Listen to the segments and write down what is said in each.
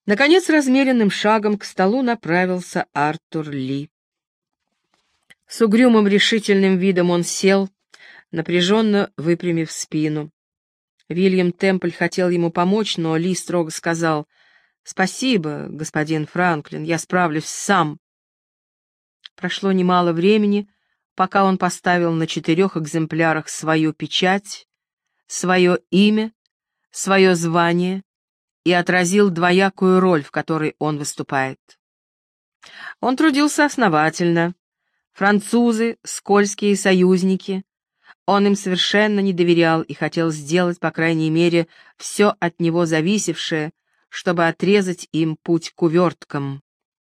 Наконец, размеренным шагом к столу направился Артур Ли. С угрюмым решительным видом он сел, напряженно выпрямив спину. Вильям Темпль хотел ему помочь, но Ли строго сказал: «Спасибо, господин Франклин, я справлюсь сам». Прошло немало времени, пока он поставил на 4 экземплярах свою печать, свое имя, свое звание и отразил двоякую роль, в которой он выступает. Он трудился основательно. Французы — скользкие союзники. Он им совершенно не доверял и хотел сделать, по крайней мере, все от него зависевшее, чтобы отрезать им путь к уверткам.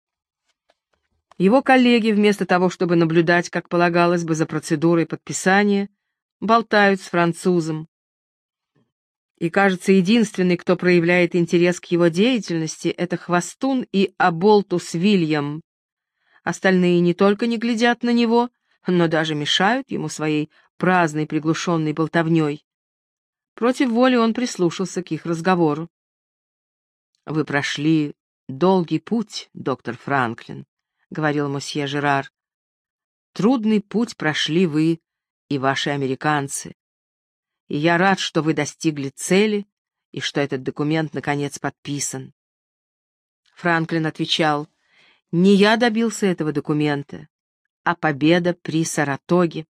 Его коллеги, вместо того, чтобы наблюдать, как полагалось бы, за процедурой подписания, болтают с французом. И, кажется, единственный, кто проявляет интерес к его деятельности, это Хвостун и Аболтус Вильям. Остальные не только не глядят на него, но даже мешают ему своей праздной приглушенной болтовней. Против воли он прислушался к их разговору. «Вы прошли долгий путь, доктор Франклин», — говорил мосье Жерар. «Трудный путь прошли вы и ваши американцы. И я рад, что вы достигли цели и что этот документ наконец подписан». Франклин отвечал: «Не я добился этого документа, а победа при Саратоге».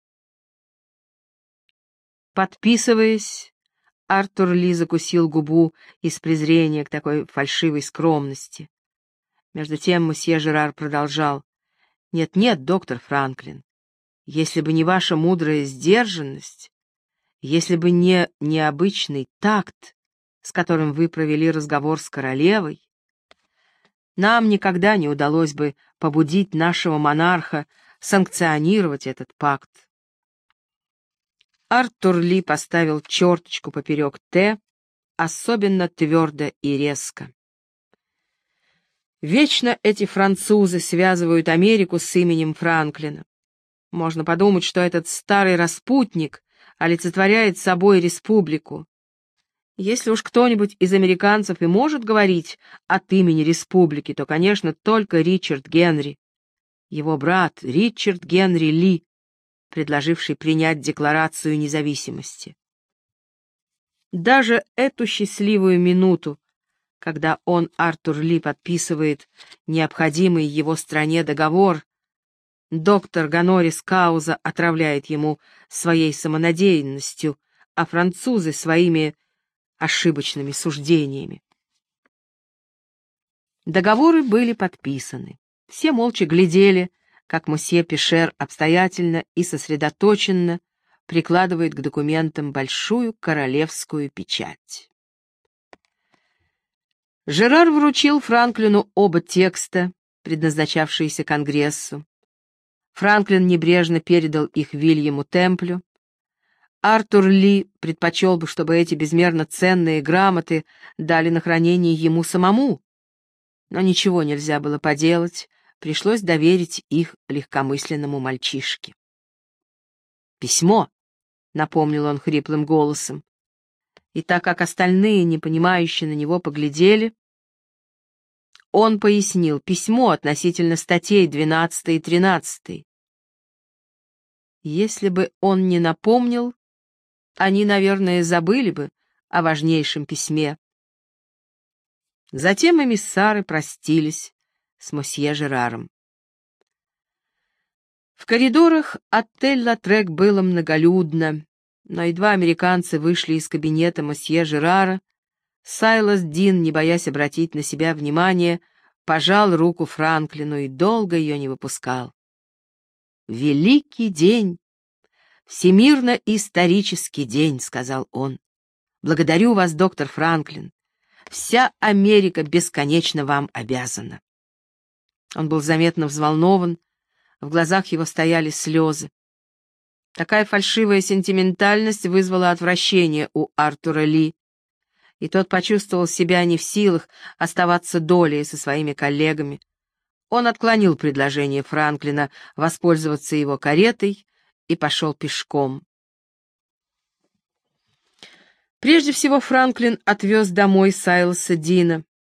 Подписываясь, Артур Ли закусил губу из презрения к такой фальшивой скромности. Между тем мосье Жерар продолжал: «Нет-нет, доктор Франклин, если бы не ваша мудрая сдержанность, если бы не необычный такт, с которым вы провели разговор с королевой, нам никогда не удалось бы побудить нашего монарха санкционировать этот пакт». Артур Ли поставил черточку поперек «Т», особенно твердо и резко. Вечно эти французы связывают Америку с именем Франклина. Можно подумать, что этот старый распутник олицетворяет собой республику. Если уж кто-нибудь из американцев и может говорить от имени республики, то, конечно, только Ричард Генри. Его брат Ричард Генри Ли, предложивший принять Декларацию независимости. Даже эту счастливую минуту, когда он, Артур Ли, подписывает необходимый его стране договор, доктор Гонорис Кауза отравляет ему своей самонадеянностью, а французы своими ошибочными суждениями. Договоры были подписаны. Все молча глядели, как мосье Пишер обстоятельно и сосредоточенно прикладывает к документам большую королевскую печать. Жерар вручил Франклину оба текста, предназначавшиеся Конгрессу. Франклин небрежно передал их Вильяму Темплю. Артур Ли предпочел бы, чтобы эти безмерно ценные грамоты дали на хранение ему самому, но ничего нельзя было поделать, пришлось доверить их легкомысленному мальчишке. «Письмо», — напомнил он хриплым голосом, и так как остальные, непонимающие на него, поглядели, он пояснил: письмо относительно статей 12 и 13. Если бы он не напомнил, они, наверное, забыли бы о важнейшем письме. Затем эмиссары простились с мосье Жераром. В коридорах отель «Латрек» было многолюдно, но едва американцы вышли из кабинета мосье Жерара, Сайлас Дин, не боясь обратить на себя внимание, пожал руку Франклину и долго ее не выпускал. «Великий день! Всемирно-исторический день», — сказал он. «Благодарю вас, доктор Франклин. Вся Америка бесконечно вам обязана». Он был заметно взволнован, в глазах его стояли слезы. Такая фальшивая сентиментальность вызвала отвращение у Артура Ли, и тот почувствовал себя не в силах оставаться долей со своими коллегами. Он отклонил предложение Франклина воспользоваться его каретой и пошел пешком. Прежде всего Франклин отвез домой Сайласа Дина.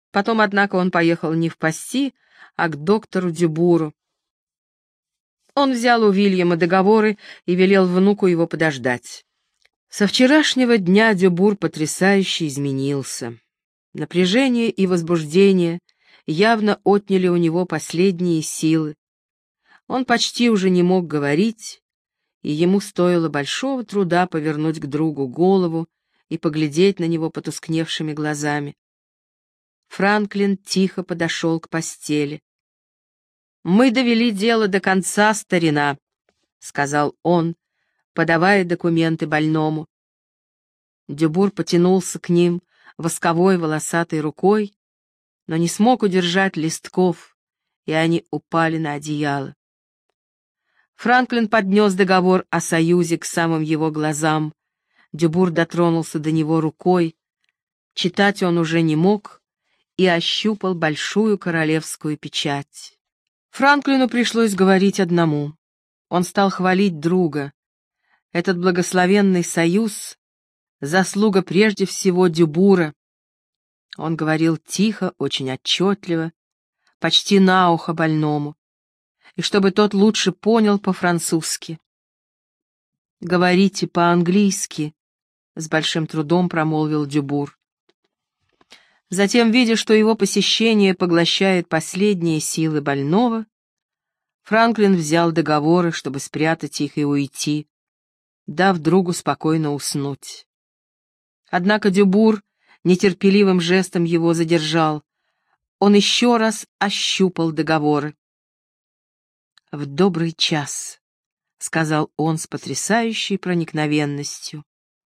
Потом, однако, он поехал не в Пасси, а к доктору Дюбуру. Он взял у Вильяма договоры и велел внуку его подождать. Со вчерашнего дня Дюбур потрясающе изменился. Напряжение и возбуждение явно отняли у него последние силы. Он почти уже не мог говорить, и ему стоило большого труда повернуть к другу голову и поглядеть на него потускневшими глазами. Франклин тихо подошел к постели. «Мы довели дело до конца, старина», — сказал он, подавая документы больному. Дюбур потянулся к ним восковой волосатой рукой, но не смог удержать листков, и они упали на одеяло. Франклин поднес договор о союзе к самым его глазам. Дюбур дотронулся до него рукой. Читать он уже не мог и ощупал большую королевскую печать. Франклину пришлось говорить одному. Он стал хвалить друга. Этот благословенный союз — заслуга прежде всего Дюбура. Он говорил тихо, очень отчетливо, почти на ухо больному, и чтобы тот лучше понял по-французски. «Говорите по-английски», — с большим трудом промолвил Дюбур. Затем, видя, что его посещение поглощает последние силы больного, Франклин взял договоры, чтобы спрятать их и уйти, дав другу спокойно уснуть. Однако Дюбур нетерпеливым жестом его задержал. Он еще раз ощупал договоры. «В добрый час», — сказал он с потрясающей проникновенностью.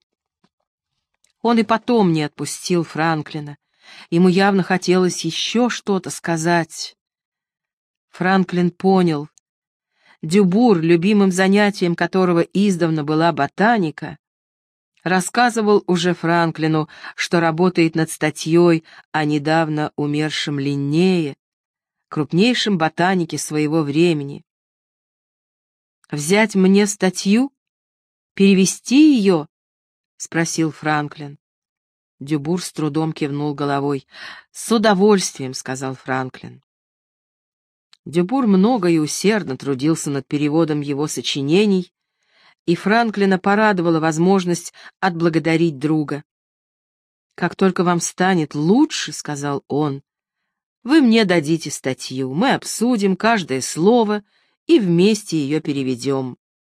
Он и потом не отпустил Франклина. Ему явно хотелось еще что-то сказать. Франклин понял. Дюбур, любимым занятием которого издавна была ботаника, рассказывал уже Франклину, что работает над статьей о недавно умершем Линнее, крупнейшем ботанике своего времени. «Взять мне статью? Перевести ее?» — спросил Франклин. Дюбур с трудом кивнул головой. «С удовольствием», — сказал Франклин. Дюбур много и усердно трудился над переводом его сочинений, и Франклина порадовала возможность отблагодарить друга. «Как только вам станет лучше, — сказал он, — вы мне дадите статью, мы обсудим каждое слово и вместе ее переведем».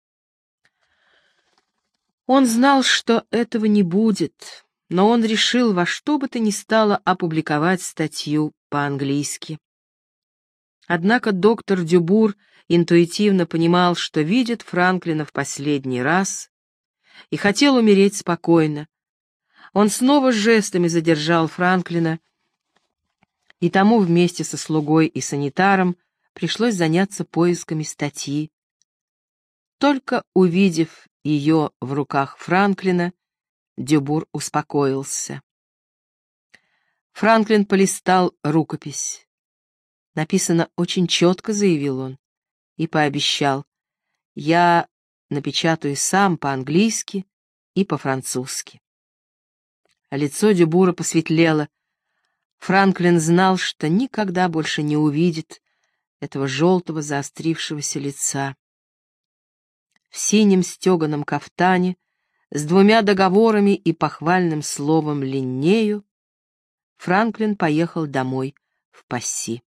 Он знал, что этого не будет, но он решил во что бы то ни стало опубликовать статью по-английски. Однако доктор Дюбур интуитивно понимал, что видит Франклина в последний раз, и хотел умереть спокойно. Он снова жестами задержал Франклина, и тому вместе со слугой и санитаром пришлось заняться поисками статьи. Только увидев ее в руках Франклина, Дюбур успокоился. Франклин полистал рукопись. Написано очень четко, заявил он, и пообещал: я напечатаю сам по-английски и по-французски. Лицо Дюбура посветлело. Франклин знал, что никогда больше не увидит этого желтого заострившегося лица. В синем стеганом кафтане, с двумя договорами и похвальным словом Линнею, Франклин поехал домой в Пасси.